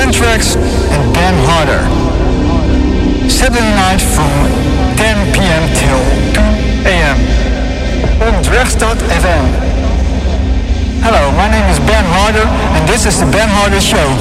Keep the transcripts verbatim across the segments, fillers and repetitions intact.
Anthrax and Ben Harder. Saturday night from ten p.m. till two a.m. on Drechtstad F M. Hello, my name is Ben Harder and this is the Ben Harder Show.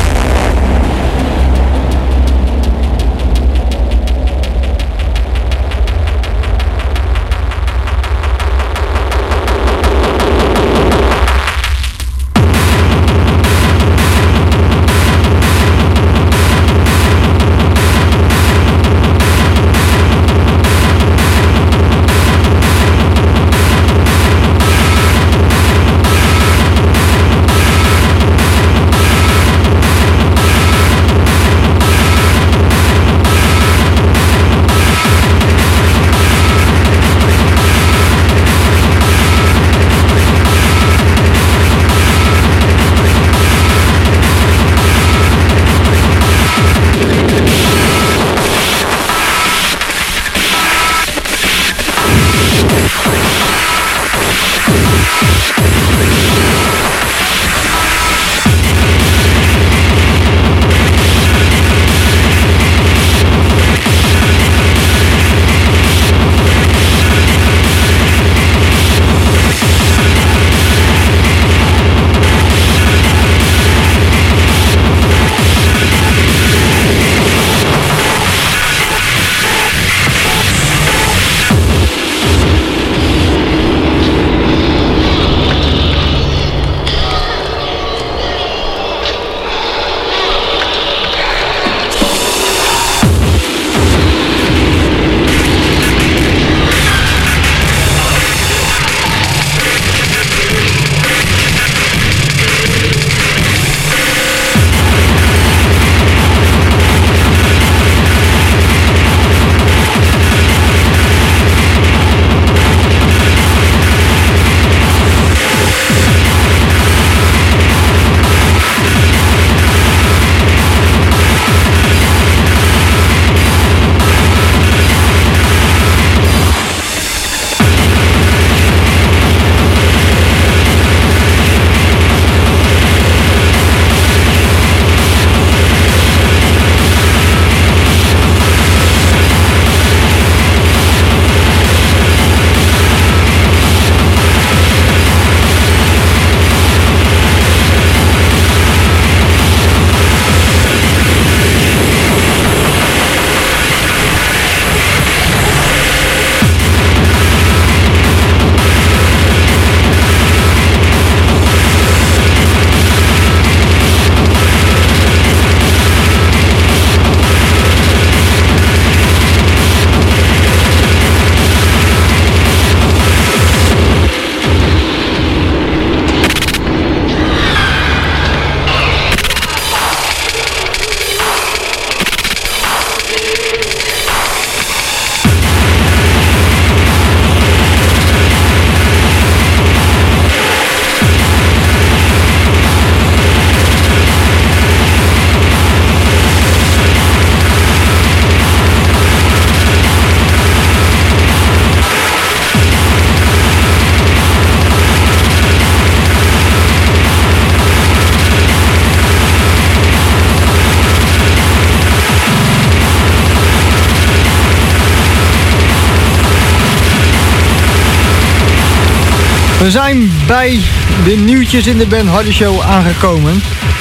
We zijn bij de nieuwtjes in de Ben Harder Show aangekomen.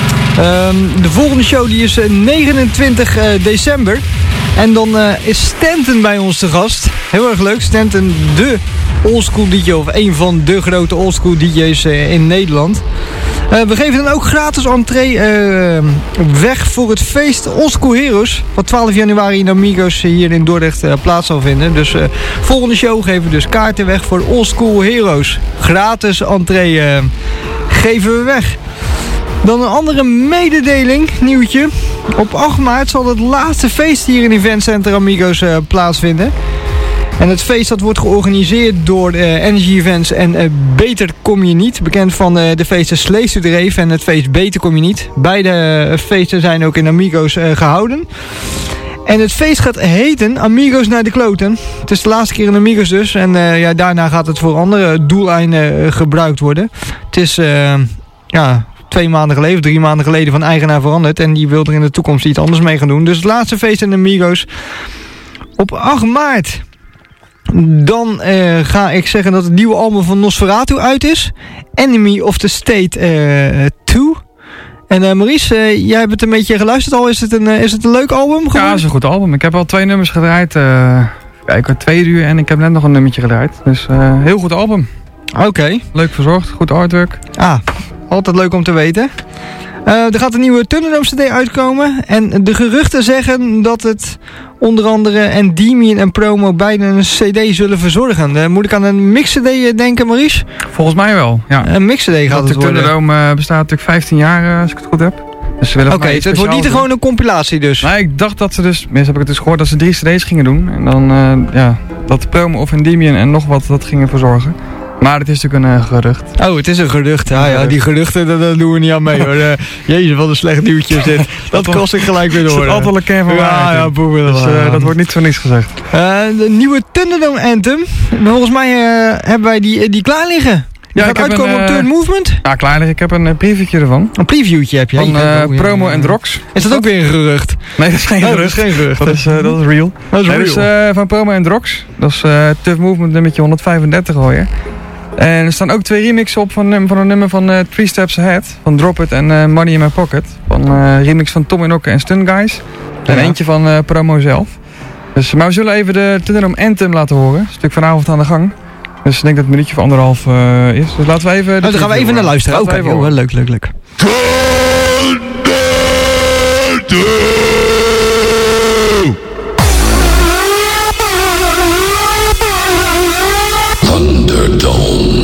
Um, de volgende show die is negenentwintig december. En dan uh, is Stanton bij ons te gast. Heel erg leuk. Stanton, de oldschool D J, of een van de grote oldschool D J's uh, in Nederland. Uh, we geven dan ook gratis entree uh, weg voor het feest Oldschool Heroes, wat twaalf januari in Amigos hier in Dordrecht uh, plaats zal vinden. Dus uh, volgende show geven we dus kaarten weg voor Oldschool Heroes. Gratis entree uh, geven we weg. Dan een andere mededeling, nieuwtje. Op acht maart zal het laatste feest hier in Event Center Amigos uh, plaatsvinden. En het feest dat wordt georganiseerd door uh, Energy Events en uh, Beter Kom Je Niet. Bekend van uh, de feesten Slaves to the Rave en het feest Beter Kom Je Niet. Beide uh, feesten zijn ook in Amigos uh, gehouden. En het feest gaat heten Amigos naar de kloten. Het is de laatste keer in Amigos dus. En uh, ja, daarna gaat het voor andere doeleinden uh, gebruikt worden. Het is uh, ja, twee maanden geleden of drie maanden geleden van eigenaar veranderd. En die wil er in de toekomst iets anders mee gaan doen. Dus het laatste feest in de Migos op acht maart. Dan uh, ga ik zeggen dat het nieuwe album van Nosferatu uit is. Enemy of the State uh, twee. En uh, Maurice, uh, jij hebt het een beetje geluisterd al. Is het een, uh, is het een leuk album geworden? Ja, het is een goed album. Ik heb al twee nummers gedraaid. Uh, kijk, twee uur en ik heb net nog een nummertje gedraaid. Dus uh, heel goed album. Oké. Okay. Leuk verzorgd, goed artwork. Ah, altijd leuk om te weten. Uh, er gaat een nieuwe Thunderdome C D uitkomen. En de geruchten zeggen dat het onder andere Endymion en Promo beide een C D zullen verzorgen. Uh, moet ik aan een mix C D denken, Maurice? Volgens mij wel, ja. Een mix C D gaat dat het worden. De Thunderdome uh, bestaat natuurlijk vijftien jaar, uh, als ik het goed heb. Dus Oké, okay, het wordt niet gewoon een compilatie dus. Nee, ik dacht dat ze dus, minstens heb ik het dus gehoord, dat ze drie C D's gingen doen. En dan, uh, ja, dat Promo of Endymion en nog wat dat gingen verzorgen. Maar het is natuurlijk een uh, gerucht. Oh, het is een gerucht. Ja, ja, die geruchten, daar, daar doen we niet aan mee hoor. Uh, jezus, wat een slecht nieuwtje is dit. Dat kost ik gelijk weer door. Er zit altijd een kern van ja, ja, boem, dus, uh, dat wordt niet voor niks gezegd. Uh, de nieuwe Thunderdome Anthem. Volgens mij uh, hebben wij die, die klaar liggen. Die ja, gaat uitkomen een, uh, op Third Movement? Ja, klaar liggen. Ik heb een uh, previewtje ervan. Een previewtje heb je? Van uh, oh, Promo ja. en Drox. Is dat ook weer een gerucht? Nee, dat is geen oh, gerucht. Dat is geen gerucht. Dat is, uh, dat is real. Dat is nee, real. Dus, uh, van Promo en Drox. Dat is uh, Tough Movement nummertje honderdvijfendertig alweer. En er staan ook twee remixen op van, van een nummer van uh, Three Steps Ahead. Van Drop It en uh, Money in My Pocket. Van uh, remix van Tom Inokke en Stun Guys. En ja. eentje van uh, Promo zelf. Dus, maar we zullen even de Thunderdome Anthem laten horen. Dat is natuurlijk vanavond aan de gang. Dus ik denk dat het een minuutje of anderhalf uh, is. Dus laten we even... Oh, dan gaan we even naar luisteren. Oké, okay, oh, leuk, leuk, leuk. Thunderdome.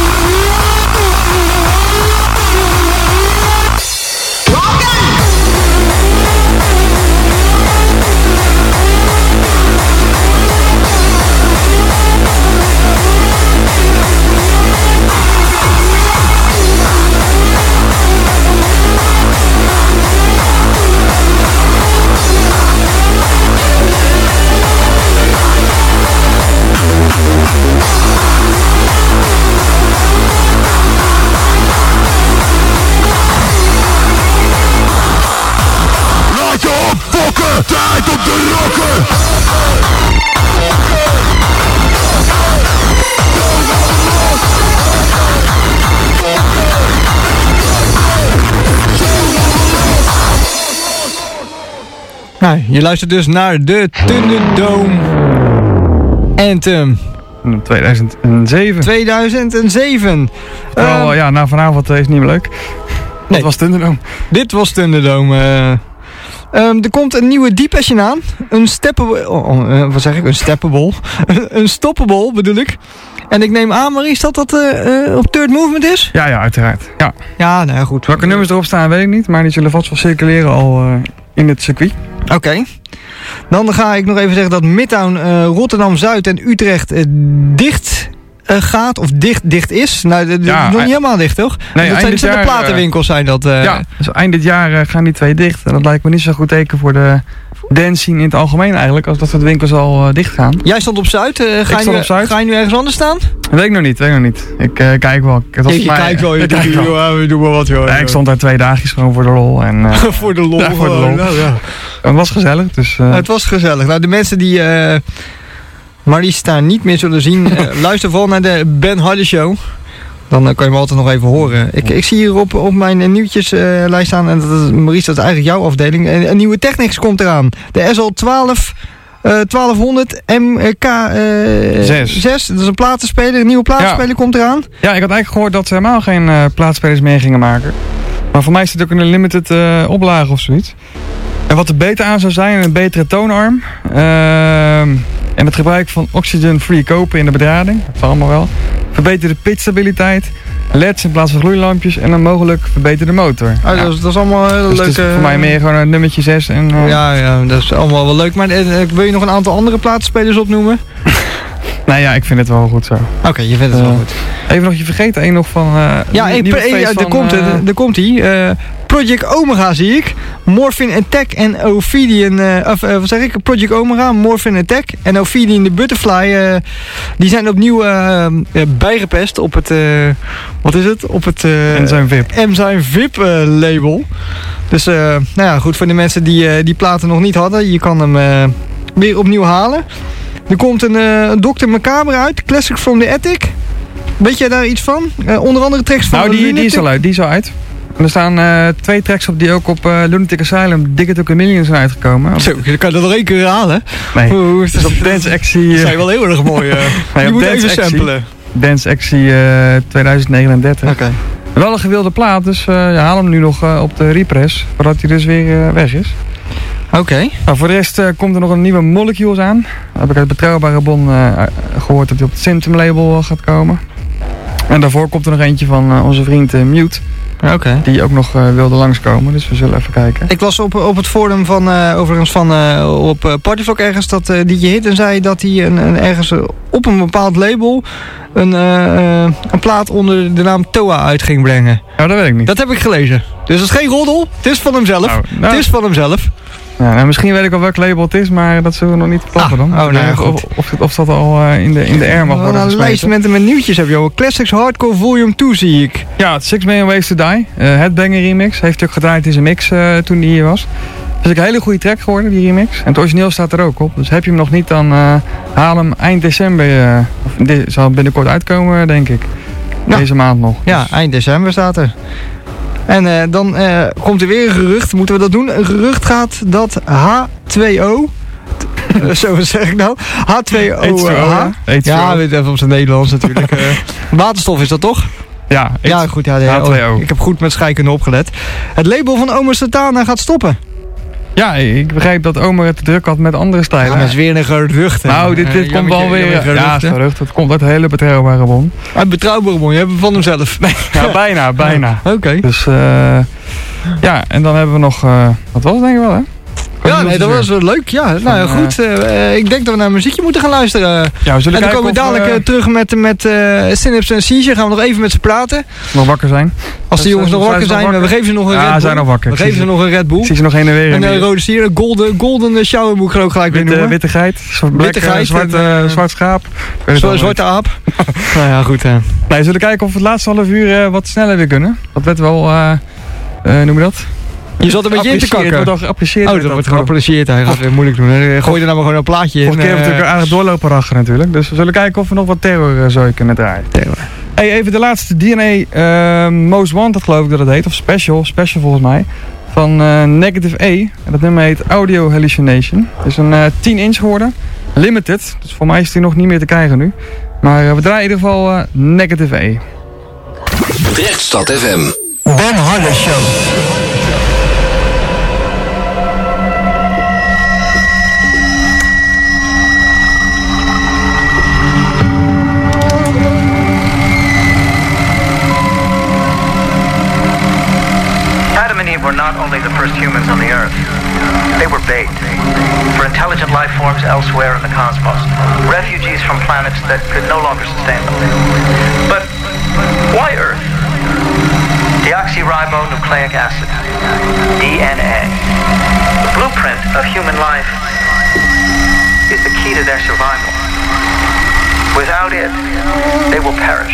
Tijd op de rocker! Nou, je luistert dus naar de Thunderdome Anthem. tweeduizend zeven. tweeduizend zeven. Vooral, uh, ja, nou vanavond is het niet meer leuk. Nee. Dat was Thunderdome. Dit was Thunderdome. Uh, Um, er komt een nieuwe Depression aan. Een steppable... Oh, oh, uh, wat zeg ik? Een steppable. Een stoppable bedoel ik. En ik neem aan, Maurice, dat dat uh, uh, op Third Movement is? Ja, ja, uiteraard. Ja, ja nou goed. Welke nummers erop staan, weet ik niet. Maar die zullen vast wel circuleren al uh, in het circuit. Oké. Okay. Dan ga ik nog even zeggen dat Midtown, uh, Rotterdam-Zuid en Utrecht uh, dicht... Uh, gaat of dicht, dicht is. Nou, dat ja, is nog niet helemaal dicht, toch? Nee, dat zijn, zijn jaar, de platenwinkels zijn dat. Uh, ja, dus eind dit jaar uh, gaan die twee dicht. En dat lijkt me niet zo goed teken voor de dance scene in het algemeen eigenlijk. Als dat soort winkels al uh, dicht gaan. Jij stond op Zuid. Uh, ga, ik je nu, op Zuid. Ga je nu ergens anders staan? Weet ik nog niet, weet ik nog niet. Ik uh, kijk wel. Het was je mij, kijkt wel. Je doet wel. Doe maar wat, joh. Ja, ik stond daar twee dagjes gewoon voor de lol. En, uh, voor de lol. Ja, voor de lol. Nou, ja. Het was gezellig. Dus, uh... Het was gezellig. Nou, de mensen die... Uh, maar die staan niet meer zullen zien. Uh, luister vooral naar de Ben Hardy Show. Dan uh, kan je me altijd nog even horen. Ik, ik zie hier op, op mijn uh, nieuwtjeslijst uh, staan. En dat is, Maurice, dat is eigenlijk jouw afdeling. Een, een nieuwe Technics komt eraan. De S L twaalf, uh, twaalfhonderd M K zes. Dat is een platenspeler. Een nieuwe platenspeler ja. komt eraan. Ja, ik had eigenlijk gehoord dat ze helemaal geen uh, platenspelers meer gingen maken. Maar voor mij is het ook een limited uh, oplage of zoiets. En wat er beter aan zou zijn, een betere toonarm. Uh, en het gebruik van oxygen-free kopen in de bedrading. Dat zal allemaal wel. Verbeterde pitchstabiliteit. L E D's in plaats van gloeilampjes. En dan mogelijk verbeterde motor. Oh, ja. dat, is, dat is allemaal heel dus leuk. Het is voor mij meer gewoon een nummertje zes. En, uh... ja, ja, dat is allemaal wel leuk. Maar uh, wil je nog een aantal andere platenspelers opnoemen? Nou ja, ik vind het wel goed zo. Oké, okay, je vindt het uh, wel goed. Even nog, je vergeet één nog van... Uh, ja, hey, nieuwe hey, ja, van, er komt uh, er komt hij. Uh, Project Omega zie ik. Morphin Attack en Ophidian... Uh, of, uh, wat zeg ik? Project Omega, Morphin Attack en Ophidian the Butterfly... Uh, die zijn opnieuw uh, uh, bijgepest op het... Uh, wat is het? Op het... Uh, Enzyme V I P. Enzyme V I P uh, label. Dus, uh, nou ja, goed. Voor de mensen die uh, die platen nog niet hadden. Je kan hem uh, weer opnieuw halen. Er komt een uh, dokter Macabre uit. Classic from the Attic. Weet jij daar iets van? Uh, onder andere tracks van... Nou, die, Lunatic. die is al uit. Die is al uit. En er staan uh, twee tracks op die ook op uh, Lunatic Asylum, Dig It to a Million zijn uitgekomen. Zo, je kan dat nog één keer herhalen. Nee, Oeh, dus op Dance Actie... Uh, dat zijn wel heel erg mooi. Uh, nee, je moet Dance even Actie, samplen. Dance Actie uh, tweeduizend negenendertig. Oké. Okay. Wel een gewilde plaat, dus uh, ja, haal hem nu nog uh, op de repress, voordat hij dus weer uh, weg is. Oké. Okay. Nou, voor de rest uh, komt er nog een nieuwe Molecules aan. Dan heb ik uit betrouwbare bron uh, gehoord dat hij op het Symptom label gaat komen. En daarvoor komt er nog eentje van uh, onze vriend uh, Mute. Oké. Okay. Die ook nog uh, wilde langskomen, dus we zullen even kijken. Ik las op, op het forum van, uh, overigens van uh, op uh, Partyvlog ergens dat uh, D J Hit en zei dat hij een, een, ergens uh, op een bepaald label een, uh, uh, een plaat onder de naam Toa uit ging brengen. Nou, dat weet ik niet. Dat heb ik gelezen. Dus het is geen roddel, het is van hemzelf. Nou, nou, het is van hemzelf. Ja, nou, misschien weet ik wel welk label het is, maar dat zullen we nog niet klappen dan. Ah, oh, nee, of, of, of, of dat al uh, in, de, in de air mag oh, worden gesmeten. Een lijst met, met nieuwtjes heb je al. Classics Hardcore Volume twee zie ik. Ja, Six Million Ways to Die. Uh, Headbanger remix. Heeft hij ook gedraaid in zijn mix uh, toen hij hier was. Dat is een hele goede track geworden, die remix. En het origineel staat er ook op. Dus heb je hem nog niet, dan uh, haal hem eind december. Uh, of de, zal binnenkort uitkomen, denk ik. Ja. Deze maand nog. Ja, dus eind december staat er. En uh, dan uh, komt er weer een gerucht. Moeten we dat doen? Een gerucht gaat dat H twee O... uh, zo zeg ik nou. H twee O H. Ja, weet even op zijn Nederlands natuurlijk. uh, waterstof is dat toch? Ja, ja goed. Ja, H twee O. Oh, ik heb goed met scheikunde opgelet. Het label van Omer Satana gaat stoppen. Ja, ik begrijp dat Omer het te druk had met andere stijlen. Ja, dat is weer een gerucht. Nou, dit, dit uh, komt wel weer... Gerucht, ja, het gerucht. Het komt uit een hele betrouwbare bron. Uit betrouwbare bron? Je hebt hem van hemzelf. Nee, ja, bijna, bijna. Oké. Okay. Dus, uh, ja, en dan hebben we nog... Uh, wat was het denk ik wel, hè? Ja, nee, dat was wel leuk. Ja, nou ja, goed. Uh, ik denk dat we naar muziekje moeten gaan luisteren. Ja, we zullen en dan komen we dadelijk uh, terug met, met uh, Synapse en Seizure. Gaan we nog even met ze praten. Nog wakker zijn. Als de jongens nog wakker zijn, wakker? we geven ze nog een ja, Red Bull. zijn nog wakker. We geven ze nog een Red Bull. Ik zie ze nog heen en weer. En een uh, rode sier, een golden, golden shower moet ik er ook gelijk weer noemen. Witte geit. Witte geit. Zwart, uh, zwart schaap. Zo, zwarte aap. Nou ja, goed. Uh. Nee, we zullen kijken of we het laatste half uur uh, wat sneller weer kunnen. Dat werd wel, uh, uh, noem je dat? Je zat een beetje in te kakken. Het wordt al geapprecieerd. Oh, dat wordt geapprecieerd. Hij gaat weer moeilijk doen. Hè. Gooi er nou maar gewoon een plaatje in. Vorige keer hebben we natuurlijk aardig doorlopen achter natuurlijk. Dus we zullen kijken of we nog wat terror uh, zo kunnen draaien. Terror. Hey, even de laatste D N A uh, Most Wanted geloof ik dat het heet. Of Special, Special volgens mij. Van uh, Negative A. En dat nummer heet Audio Hallucination. Het is een uh, tien inch geworden. Limited. Dus voor mij is die nog niet meer te krijgen nu. Maar uh, we draaien in ieder geval uh, Negative A. Drechtstad F M. Ben Harder Show. Were not only the first humans on the Earth, they were bait for intelligent life forms elsewhere in the cosmos, refugees from planets that could no longer sustain them. But why Earth? Deoxyribonucleic acid, D N A. The blueprint of human life is the key to their survival. Without it, they will perish.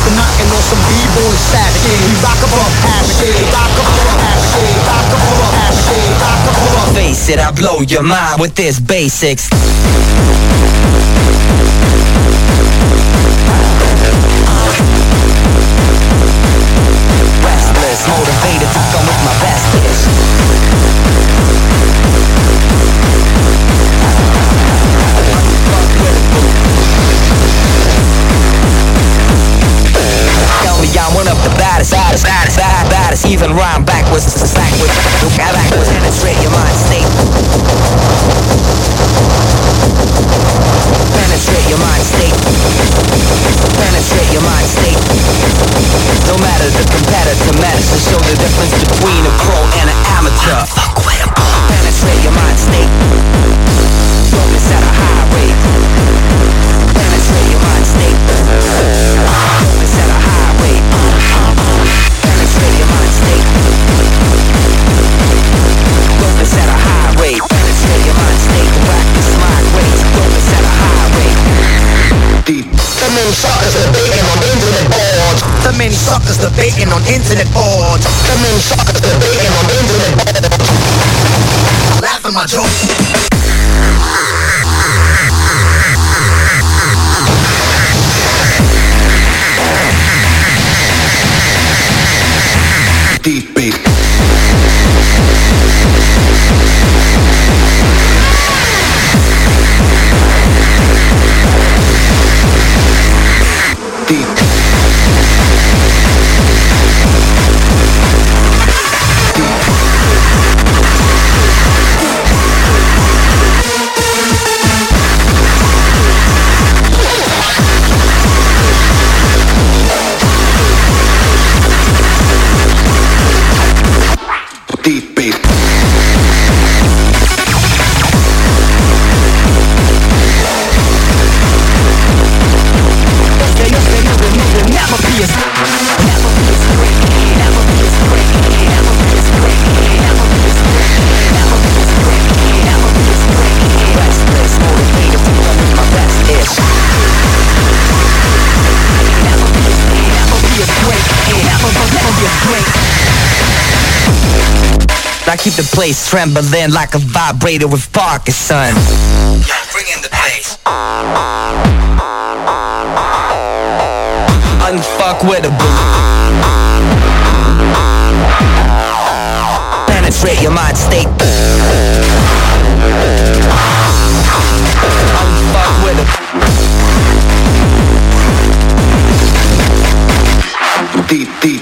to knocking on some b-boy savage. We rock above average, rock above average, rock above average, rock above. Face it, I blow your mind with this basics. Restless, motivated to come with my best dish. Tell me I'm one of the baddest, baddest, baddest, baddest, baddest. Even rhyme backwards, backwards, backwards. Penetrate your mind state. Penetrate your mind state. Penetrate your mind state. No matter the competitor, matters to show the difference between a pro and an amateur. Penetrate your mind state. Focus at a high rate. Penetrate your mind state. Focus at a high rate. Penetrate your mind state. Focus at a high rate. Penetrate your mind state. Practice mind rates. Focus at a high rate. Deep. The many suckers debating on internet boards. The many suckers debating on internet boards. The many suckers debating on internet boards. Laugh at my joke. Deep beat. Deep. Deep beat. Never be as never be as great, never be as great, never be as great, never be as great, never be as great, never be as great. Restless, motivated to come with my best ish. Never be as never be as great, never never be as great. I keep the place trembling like a vibrator with Parkinson. Yo, bring in the bass. Unfuck with a boot. Penetrate your mind state. Unfuck with a deep, deep.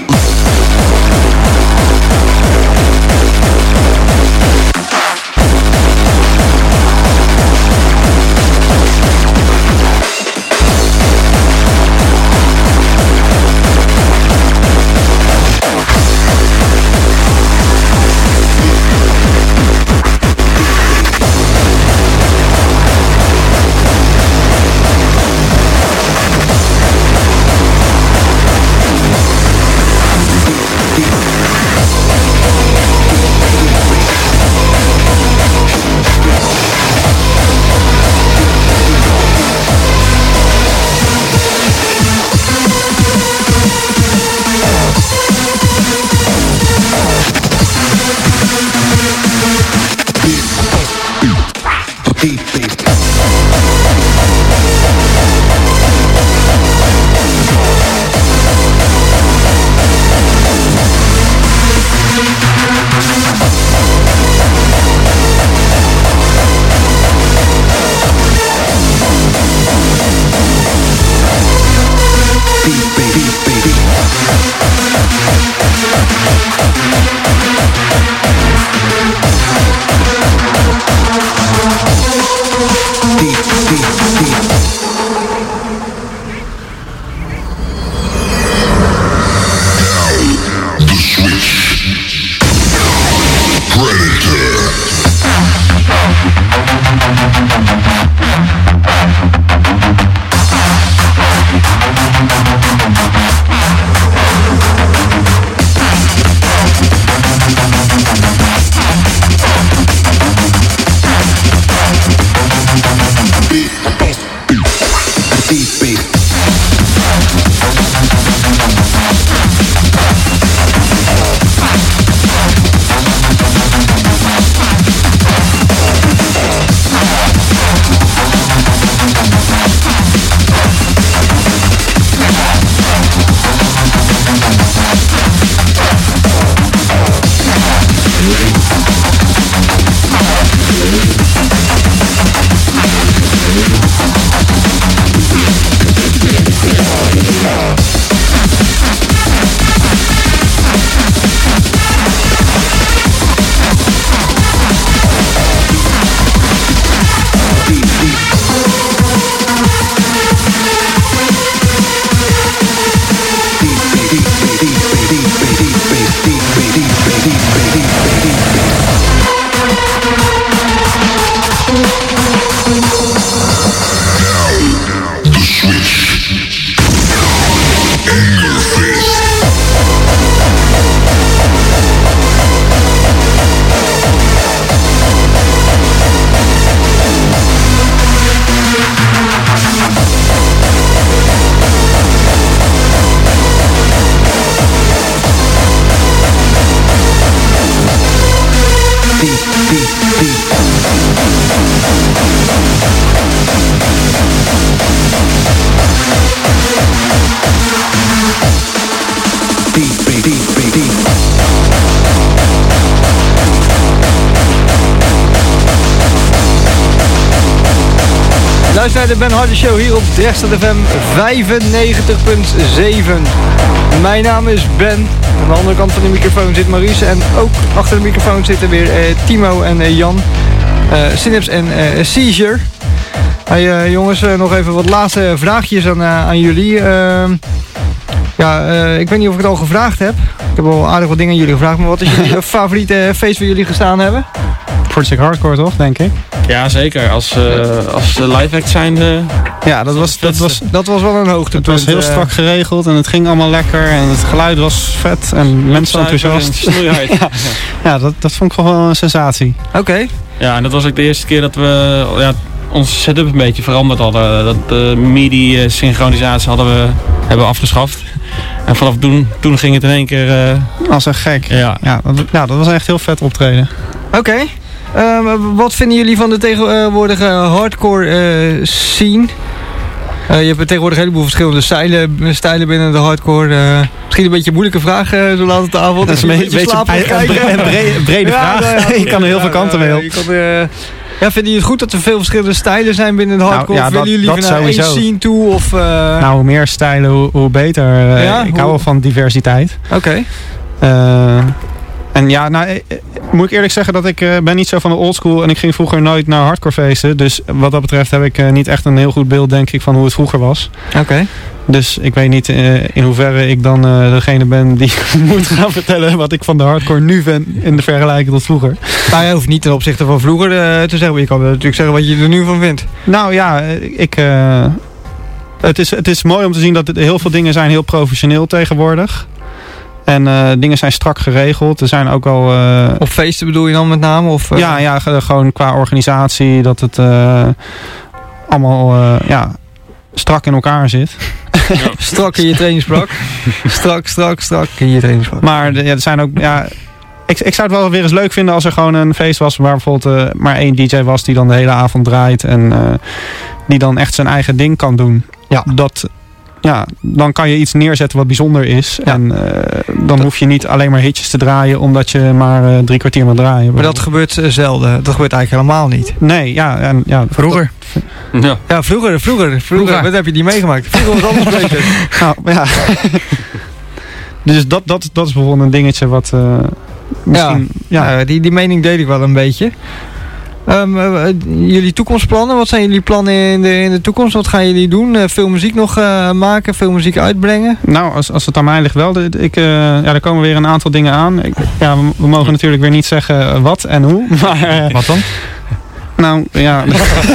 Deep beat. beat, beat, beat, beat. Luister naar de Ben Hardy Show hier op Drechtstad F M vijfennegentig punt zeven. Mijn naam is Ben. Aan de andere kant van de microfoon zit Maurice. En ook achter de microfoon zitten weer uh, Timo en uh, Jan. Uh, Synapse en uh, Seizure. Hey, uh, jongens, uh, nog even wat laatste vraagjes aan, uh, aan jullie. Uh, ja, uh, ik weet niet of ik het al gevraagd heb. Ik heb al aardig wat dingen aan jullie gevraagd. Maar wat is jullie favoriete feest waar jullie gestaan hebben? Project Hardcore toch, denk ik? Ja, zeker. Als, uh, als live act zijn... Uh, ja, dat was, dat, was, dat was wel een hoogtepunt. Het was heel strak geregeld en het ging allemaal lekker. En het geluid was vet en mensen enthousiast. ja, ja dat, dat vond ik wel een sensatie. Oké. Okay. Ja, en dat was ook de eerste keer dat we ja, onze setup een beetje veranderd hadden. Dat de midi synchronisatie hadden we, hebben we afgeschaft. En vanaf toen, toen ging het in één keer... Uh, als een gek. Ja. Ja, dat, ja, dat was echt heel vet optreden. Oké. Okay. Uh, wat vinden jullie van de tegenwoordige hardcore uh, scene? Uh, je hebt tegenwoordig een heleboel verschillende stijlen, stijlen binnen de hardcore. Uh, misschien een beetje een moeilijke vraag uh, zo laat op de avond. Dat is een beetje een, beetje een brede, brede, brede ja, vraag. Ja, ja, je kan er heel ja, veel kanten ja, mee op. Kan, uh, ja, vinden jullie het goed dat er veel verschillende stijlen zijn binnen de hardcore? Nou, ja, of willen jullie liever naar één scene toe? Of, uh... Nou, hoe meer stijlen, hoe, hoe beter. Uh, ja, ik hoe... hou wel van diversiteit. Oké. Okay. Uh, En ja, nou, moet ik eerlijk zeggen dat ik uh, ben niet zo van de oldschool en ik ging vroeger nooit naar hardcore feesten. Dus wat dat betreft heb ik uh, niet echt een heel goed beeld, denk ik, van hoe het vroeger was. Oké. Okay. Dus ik weet niet uh, in hoeverre ik dan uh, degene ben die moet gaan vertellen wat ik van de hardcore nu vind in de vergelijking tot vroeger. Nou, je hoeft niet ten opzichte van vroeger uh, te zeggen, maar je kan natuurlijk zeggen wat je er nu van vindt. Nou ja, ik... Uh, het, is, het is mooi om te zien dat het, heel veel dingen zijn heel professioneel tegenwoordig. En uh, dingen zijn strak geregeld. Er zijn ook al... Uh, Op feesten bedoel je dan met name? Of, uh... Ja, ja, gewoon qua organisatie. Dat het uh, allemaal uh, ja, strak in elkaar zit. Ja. Strak in je trainingspak. Strak, strak, strak in je trainingspak. Maar ja, er zijn ook... Ja, ik, ik zou het wel weer eens leuk vinden als er gewoon een feest was waar bijvoorbeeld uh, maar één D J was die dan de hele avond draait. En uh, die dan echt zijn eigen ding kan doen. Ja. Dat... Ja, dan kan je iets neerzetten wat bijzonder is. Ja. En uh, dan hoef je niet alleen maar hitjes te draaien omdat je maar uh, drie kwartier moet draaien. Maar dat gebeurt uh, zelden. Dat gebeurt eigenlijk helemaal niet. Nee, ja. En, ja vroeger. Dat, ja. ja, vroeger, vroeger, vroeger. Wat heb je die meegemaakt? Vroeger was alles beter. Nou, ja. Dus dat, dat, dat is bijvoorbeeld een dingetje wat uh, misschien... Ja, ja. Uh, die, die mening deel ik wel een beetje. Um, uh, jullie toekomstplannen, wat zijn jullie plannen in de, in de toekomst? Wat gaan jullie doen? Uh, veel muziek nog uh, maken, veel muziek uitbrengen? Nou, als, als het aan mij ligt wel. De, ik, uh, ja, er komen weer een aantal dingen aan. Ik, ja, we, we mogen natuurlijk weer niet zeggen wat en hoe. Maar, uh, wat dan? Nou, ja,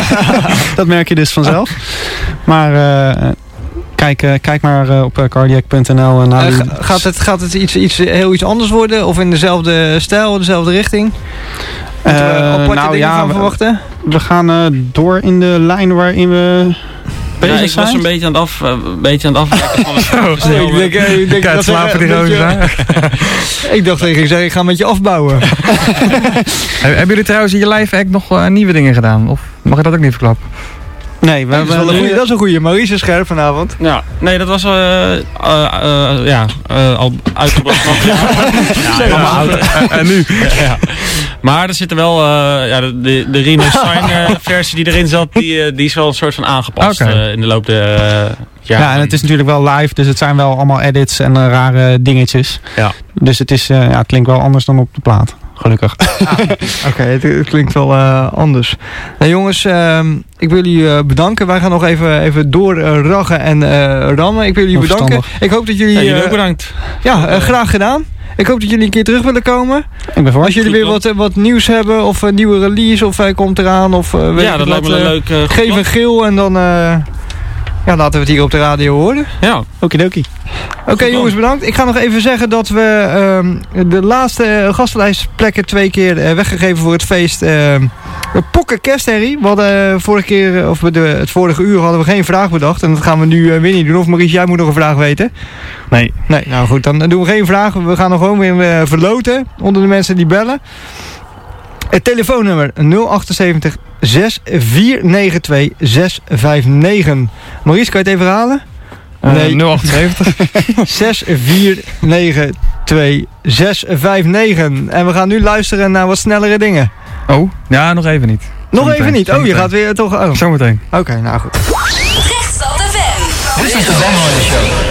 dat merk je dus vanzelf. Maar... Uh, Kijk, uh, kijk maar uh, op uh, cardiac punt n l. Uh, uh, gaat het, gaat het iets, iets, heel iets anders worden? Of in dezelfde stijl, dezelfde richting? Moeten we aparte uh, nou, dingen ja, van verwachten? We, we gaan uh, door in de lijn waarin we bezig ja, ik zijn. was een beetje aan het, af, uh, een beetje aan het afwerken van het oh, ik denk, uh, ik denk dat slapen die rozen. Ik dacht dat ik ging zeggen, ik ga met je afbouwen. Hebben jullie trouwens in je live act nog uh, nieuwe dingen gedaan? Of mag je dat ook niet verklappen? Nee, we, dat, is wel een goeie, dat is een goede. Maurice is scherp vanavond. Ja, nee, dat was uh, uh, uh, ja, uh, al uitgebracht. ja, ja, ja, allemaal oud. En nu? Ja. Maar er zit er wel, uh, ja, de, de, de Reno Sign uh, versie die erin zat, die, uh, die is wel een soort van aangepast okay. uh, in de loop der uh, jaren. Ja, en het is natuurlijk wel live, dus het zijn wel allemaal edits en uh, rare dingetjes. Ja. Dus het, is, uh, ja, het klinkt wel anders dan op de plaat. Gelukkig. Ah, Oké, okay, het, het klinkt wel uh, anders. Nou jongens, uh, ik wil jullie uh, bedanken. Wij gaan nog even, even doorraggen uh, en uh, rammen. Ik wil jullie bedanken. Ik hoop dat jullie... Ja, jullie ook bedankt. Ja, uh, graag gedaan. Ik hoop dat jullie een keer terug willen komen. Ik ben voor. Als jullie weer wat, uh, wat nieuws hebben of een nieuwe release of hij uh, komt eraan. Of, uh, weet ja, dat lijkt me een leuk... Uh, geef een geel en dan... Uh, Ja, laten we het hier op de radio horen. Ja, okidoki. Oké okay, jongens, bedankt. Ik ga nog even zeggen dat we um, de laatste uh, gastenlijstplekken twee keer uh, weggegeven voor het feest uh, Pokken Kerstherrie. We hadden uh, vorige keer, of de, het vorige uur hadden we geen vraag bedacht. En dat gaan we nu uh, weer niet doen. Of Maurice, jij moet nog een vraag weten. Nee. Nee, nou goed, dan doen we geen vraag. We gaan nog gewoon weer uh, verloten onder de mensen die bellen. Het telefoonnummer nul zeven acht zes vier negen twee zes vijf negen. Maurice, kan je het even herhalen? Uh, nee. nul acht zeven zes vier negen twee zes vijf negen. En we gaan nu luisteren naar wat snellere dingen. Oh, ja, nog even niet. Nog Zometeen. even niet? Oh, je Zometeen. gaat weer toch... Oh. Zometeen. Oké, okay, nou goed. Rechtsstad F M. Dit is de Ben Hardy Show.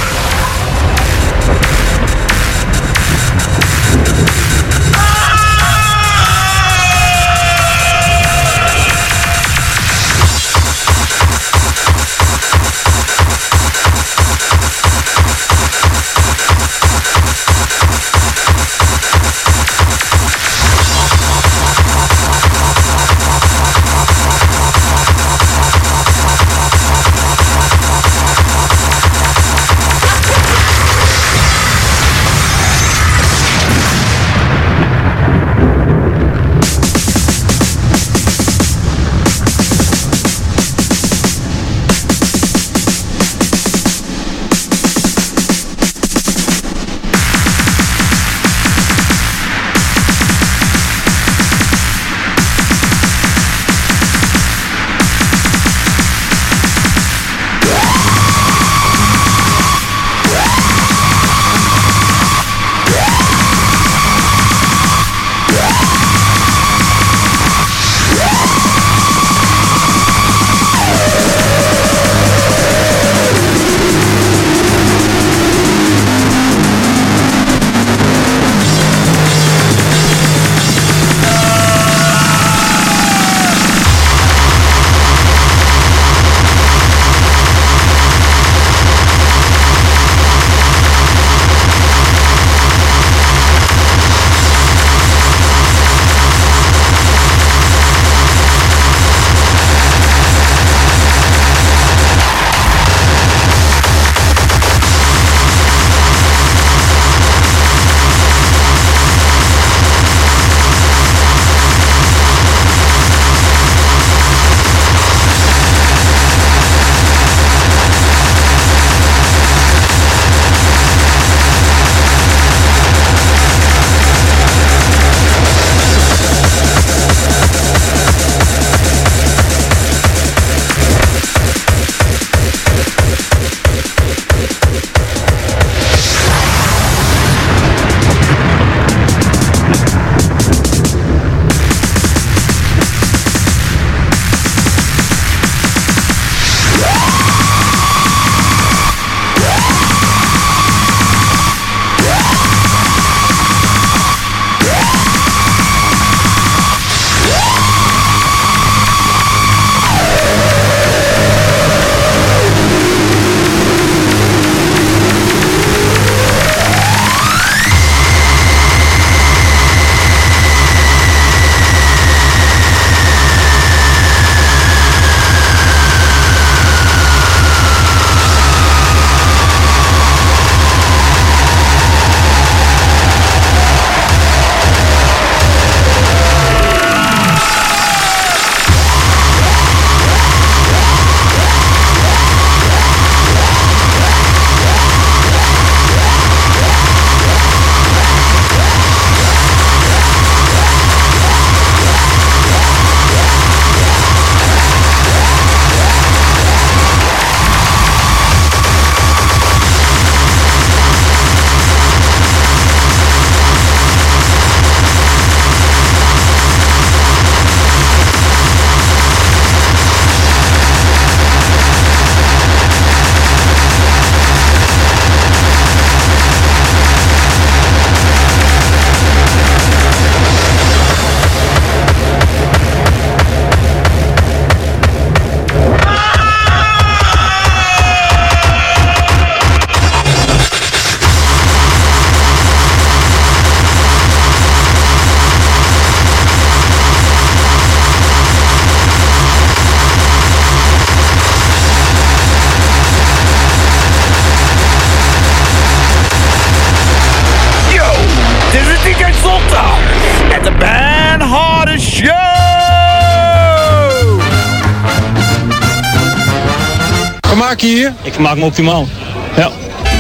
maak je hier? Ik vermaak me optimaal. Ja.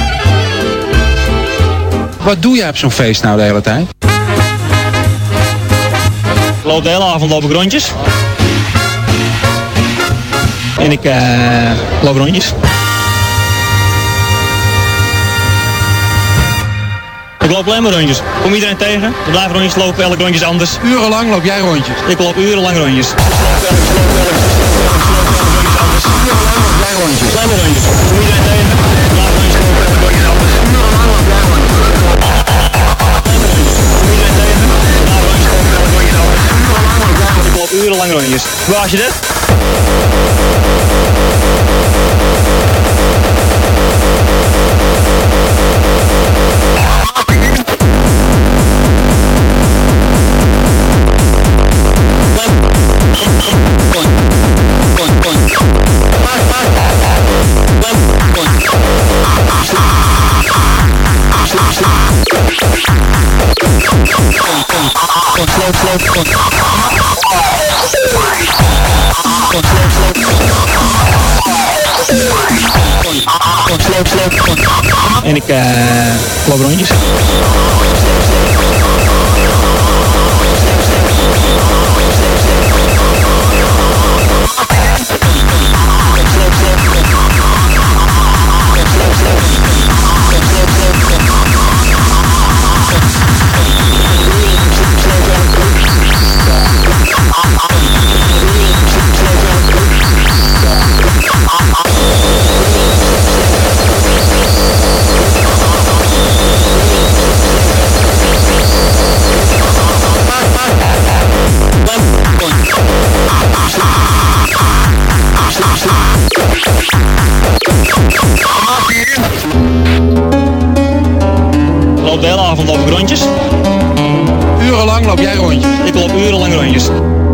Wat doe jij op zo'n feest nou de hele tijd? Ik loop de hele avond loop ik rondjes. En ik uh, loop rondjes. Ik loop alleen maar rondjes. Kom iedereen tegen? We blijven rondjes lopen, elk rondje is anders. Urenlang loop jij rondjes. Ik loop urenlang rondjes. Jij rondjes. Alleen maar rondjes. Kom iedereen tegen? We blijven rondjes lopen, elk rondje is anders. Kom iedereen tegen? We blijven rondjes lopen, elk rondje is anders. Ik loop urenlang rondjes. Waar was je dit? En ik uh, loop rondjes. Ik loop de hele avond loop ik rondjes. Urenlang loop jij rondjes. Ik loop urenlang rondjes.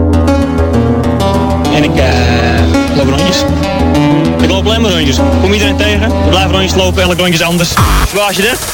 En ik uh, loop rondjes. Ik loop alleen maar rondjes. Kom iedereen tegen? We blijven rondjes lopen, elk rondje is anders. Waar is je dit?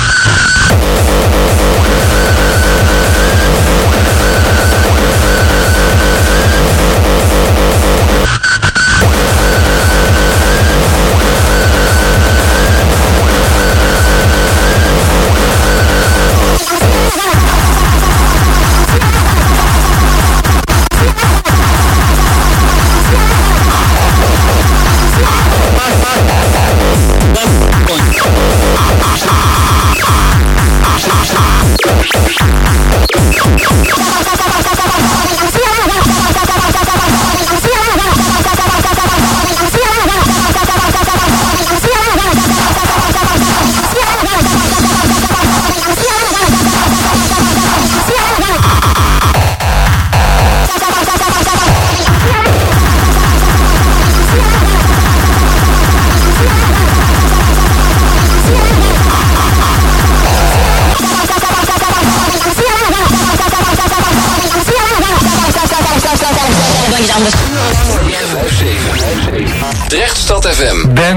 Drechtstad F M. Ben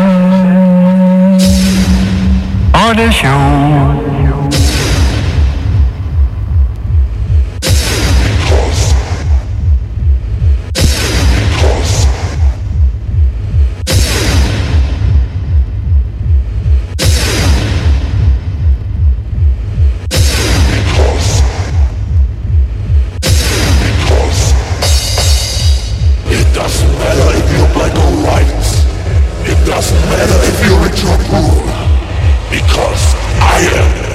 Harder Show. Doesn't matter if you're rich or poor, because I am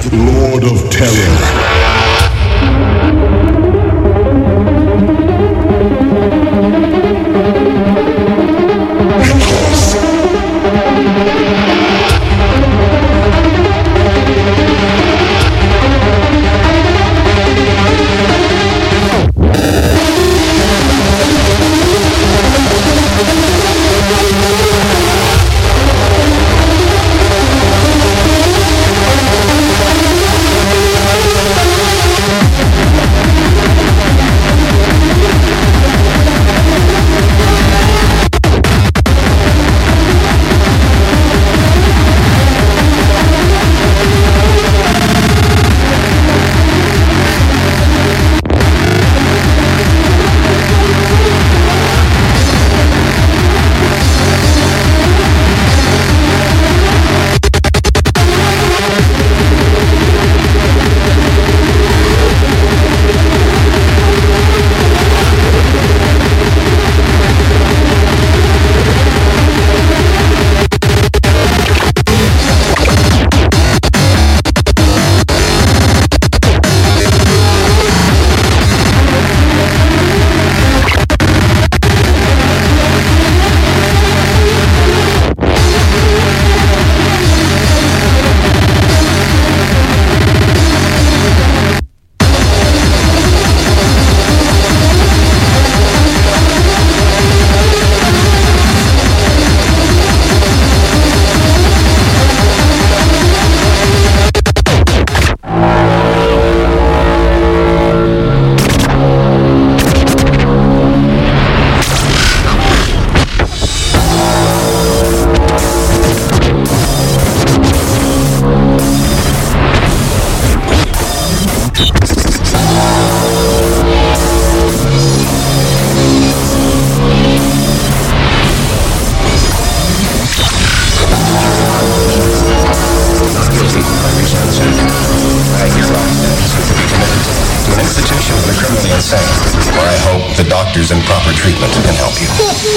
the doctors and proper treatment can help you.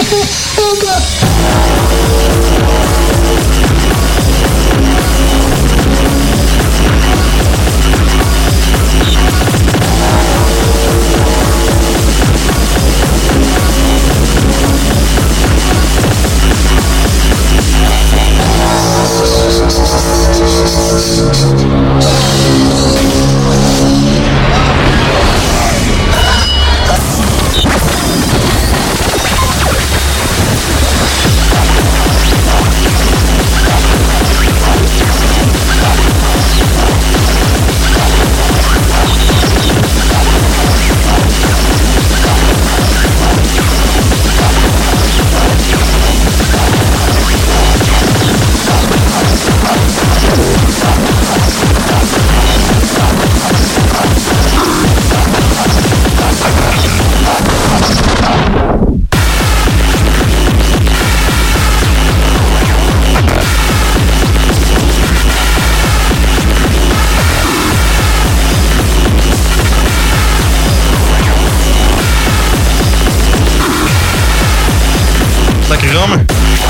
Lekker rammen.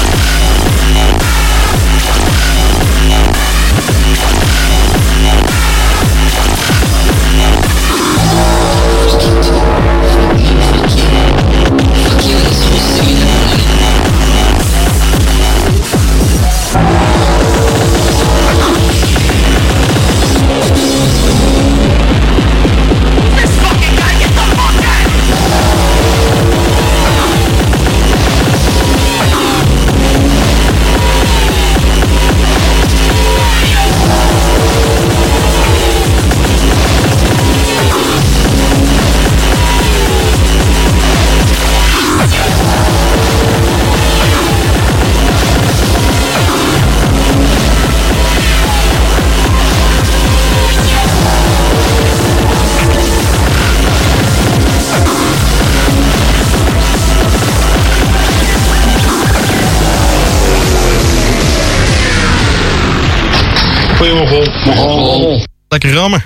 Lekker rammen.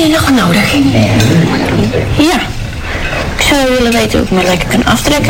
je nog een nodiging? Ja. Ik zou willen weten hoe ik me lekker kan aftrekken.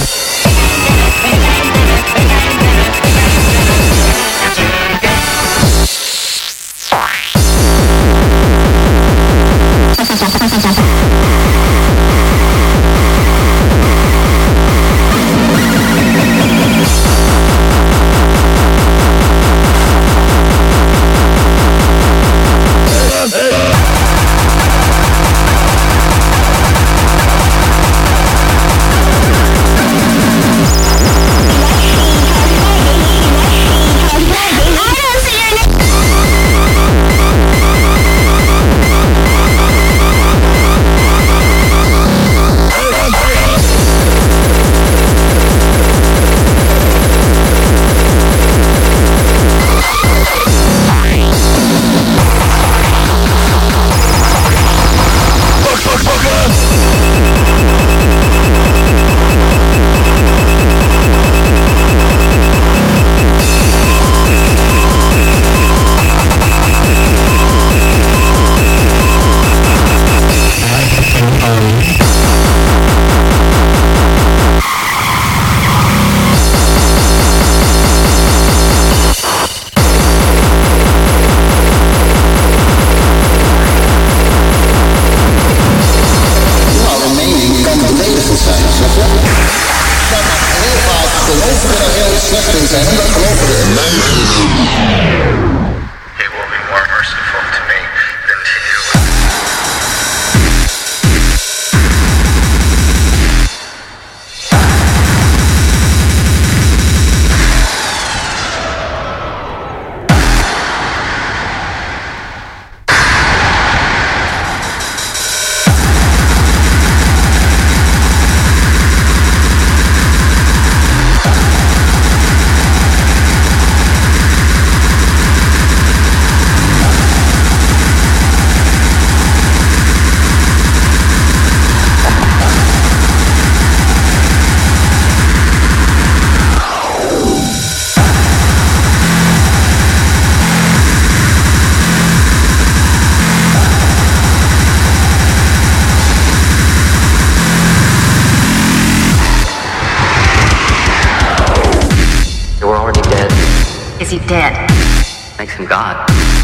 He dead. Makes him God.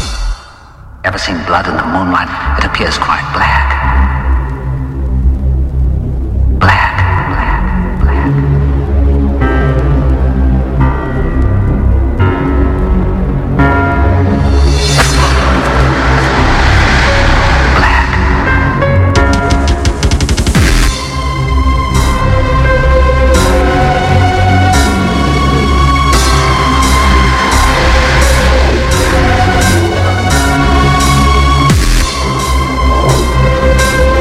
Ever seen blood in the moonlight? It appears quite black. Black. Black. Black. We'll be right back.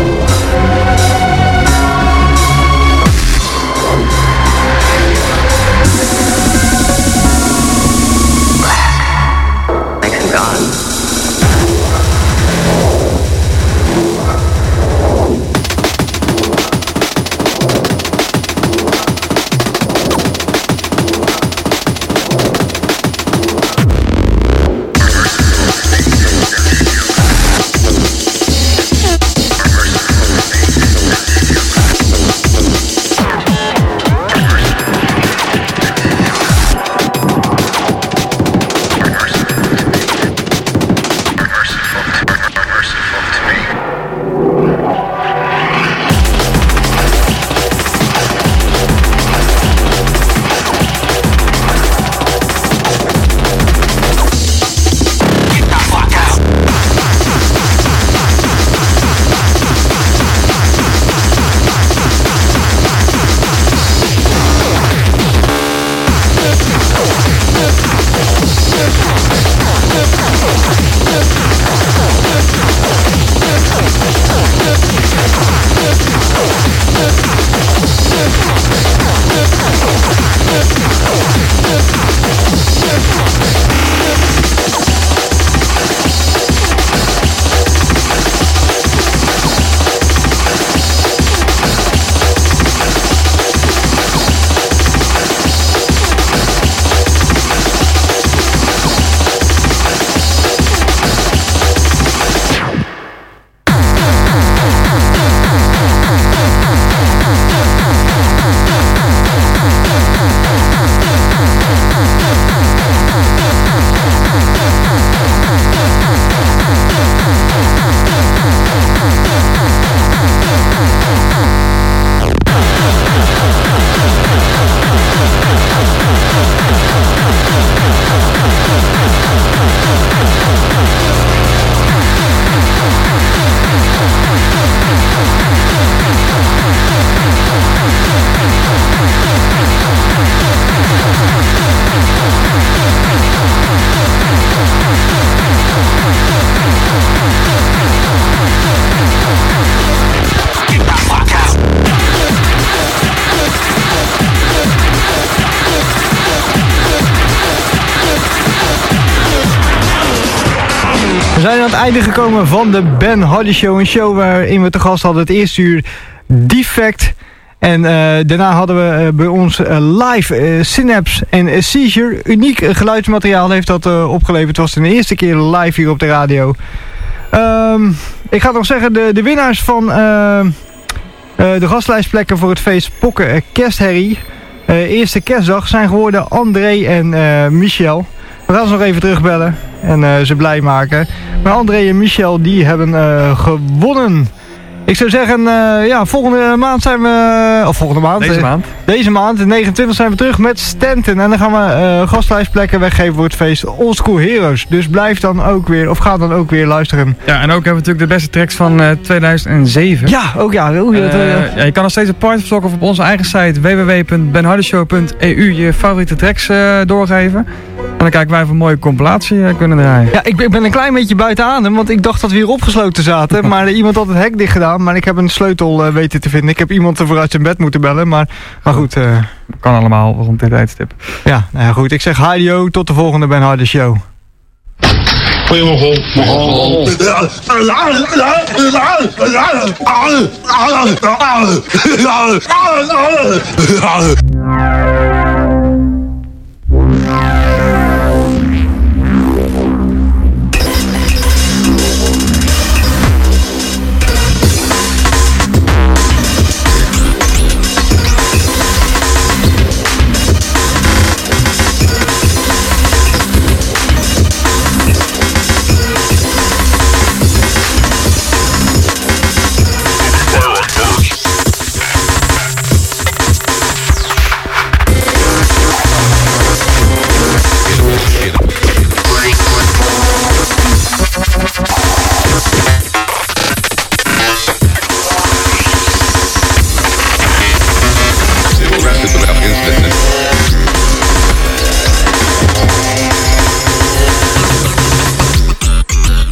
We zijn aan het einde gekomen van de Ben Hardy Show. Een show waarin we te gast hadden het eerste uur Defect. En uh, daarna hadden we uh, bij ons uh, live uh, Synapse en uh, Seizure. Uniek uh, geluidsmateriaal heeft dat uh, opgeleverd. Het was de eerste keer live hier op de radio. Um, ik ga nog zeggen, de, de winnaars van uh, uh, de gastlijstplekken voor het feest Pokken uh, Kerstherrie. Uh, eerste kerstdag zijn geworden André en uh, Michel. We gaan ze nog even terugbellen en uh, ze blij maken. Maar André en Michel die hebben uh, gewonnen. Ik zou zeggen, uh, ja, volgende maand zijn we... Of volgende maand. Deze uh, maand. Deze maand, de negenentwintig, zijn we terug met Stanton. En dan gaan we uh, gastlijstplekken weggeven voor het feest Old School Heroes. Dus blijf dan ook weer, of ga dan ook weer luisteren. Ja, en ook hebben we natuurlijk de beste tracks van uh, tweeduizend zeven. Ja, ook ja. Hoe je, uh, het, uh, ja, je kan nog steeds een party vloggen of op onze eigen site w w w punt ben hardy show punt e u je favoriete tracks uh, doorgeven. En dan kijken wij of we een mooie compilatie uh, kunnen draaien. Ja, ik ben, ik ben een klein beetje buiten adem, want ik dacht dat we hier opgesloten zaten. Maar iemand had het hek dicht gedaan, maar ik heb een sleutel uh, weten te vinden. Ik heb iemand ervoor uit zijn bed moeten bellen, maar, maar goed. Uh, kan allemaal rond dit tijdstip. Ja, nou ja, goed. Ik zeg hadio, tot de volgende Ben Hardy Show. Goeie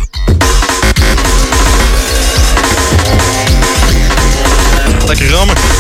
Lekker rammen.